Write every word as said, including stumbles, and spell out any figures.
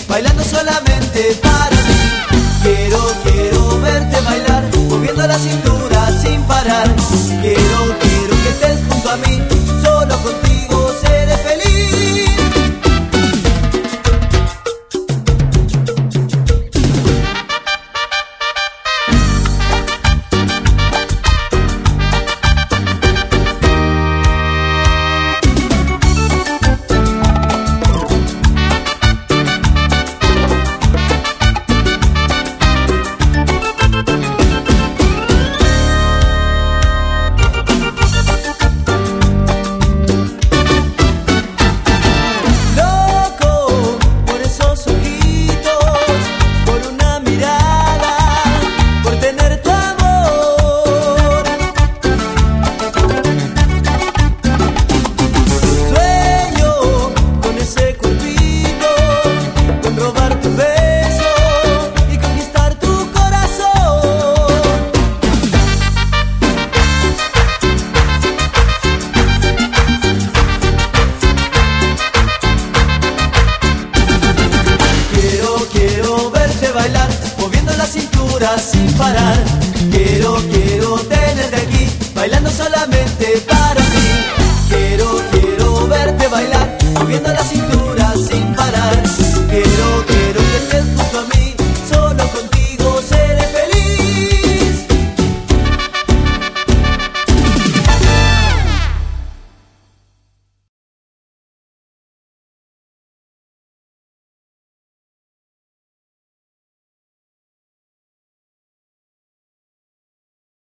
bailando solamente para mí. Quiero, quiero verte bailar, moviendo la cintura sin parar. Quiero, quiero que estés junto a mí, solo contigo seré feliz. Sin parar, quiero, quiero tenerte aquí, bailando solamente para